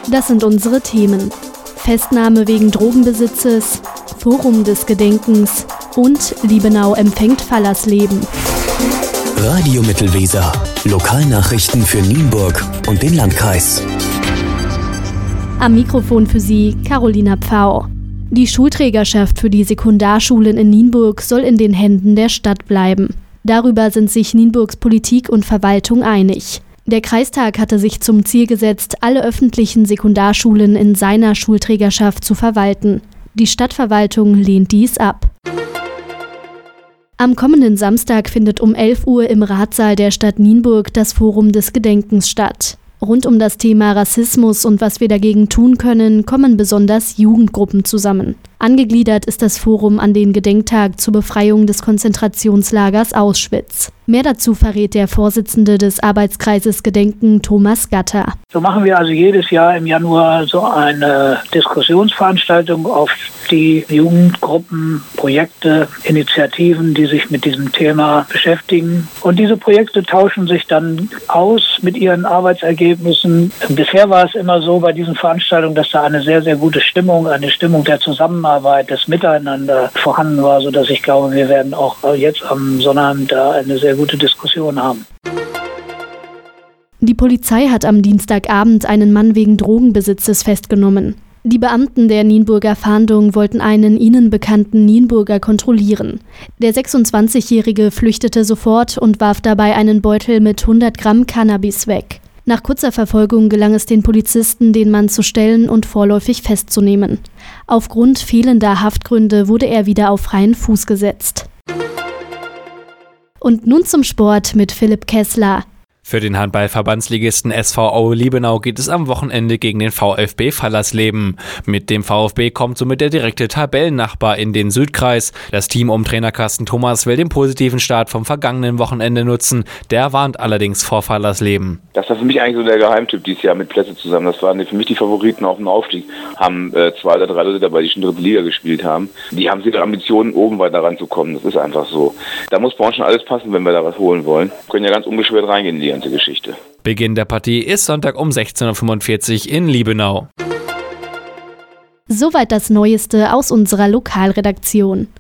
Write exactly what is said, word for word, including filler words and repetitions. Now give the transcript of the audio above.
Das sind unsere Themen. Festnahme wegen Drogenbesitzes, Forum des Gedenkens und Liebenau empfängt Fallersleben. Radio Mittelweser. Lokalnachrichten für Nienburg und den Landkreis. Am Mikrofon für Sie Carolina Pfau. Die Schulträgerschaft für die Sekundarschulen in Nienburg soll in den Händen der Stadt bleiben. Darüber sind sich Nienburgs Politik und Verwaltung einig. Der Kreistag hatte sich zum Ziel gesetzt, alle öffentlichen Sekundarschulen in seiner Schulträgerschaft zu verwalten. Die Stadtverwaltung lehnt dies ab. Am kommenden Samstag findet um elf Uhr im Ratssaal der Stadt Nienburg das Forum des Gedenkens statt. Rund um das Thema Rassismus und was wir dagegen tun können, kommen besonders Jugendgruppen zusammen. Angegliedert ist das Forum an den Gedenktag zur Befreiung des Konzentrationslagers Auschwitz. Mehr dazu verrät der Vorsitzende des Arbeitskreises Gedenken, Thomas Gatter. So machen wir also jedes Jahr im Januar so eine Diskussionsveranstaltung auf die Jugendgruppen, Projekte, Initiativen, die sich mit diesem Thema beschäftigen. Und diese Projekte tauschen sich dann aus mit ihren Arbeitsergebnissen. Bisher war es immer so bei diesen Veranstaltungen, dass da eine sehr, sehr gute Stimmung, eine Stimmung der Zusammenarbeit, des Miteinander vorhanden war, sodass ich glaube, wir werden auch jetzt am Sonnabend da eine sehr gute Diskussion haben. Die Polizei hat am Dienstagabend einen Mann wegen Drogenbesitzes festgenommen. Die Beamten der Nienburger Fahndung wollten einen ihnen bekannten Nienburger kontrollieren. Der sechsundzwanzigjährige flüchtete sofort und warf dabei einen Beutel mit hundert Gramm Cannabis weg. Nach kurzer Verfolgung gelang es den Polizisten, den Mann zu stellen und vorläufig festzunehmen. Aufgrund fehlender Haftgründe wurde er wieder auf freien Fuß gesetzt. Und nun zum Sport mit Philipp Kessler. Für den Handball-Verbandsligisten S V Aue Liebenau geht es am Wochenende gegen den VfB Fallersleben. Mit dem VfB kommt somit der direkte Tabellennachbar in den Südkreis. Das Team um Trainer Carsten Thomas will den positiven Start vom vergangenen Wochenende nutzen. Der warnt allerdings vor Fallersleben. Das war für mich eigentlich so der Geheimtipp dieses Jahr mit Plätze zusammen. Das waren für mich die Favoriten auf dem Aufstieg. Haben äh, zwei oder drei Leute dabei, die schon dritte Liga gespielt haben. Die haben ihre Ambitionen, oben weiter ranzukommen. Das ist einfach so. Da muss bei uns schon alles passen, wenn wir da was holen wollen. Wir können ja ganz unbeschwert reingehen in die ganze Geschichte. Beginn der Partie ist Sonntag um sechzehn Uhr fünfundvierzig in Liebenau. Soweit das Neueste aus unserer Lokalredaktion.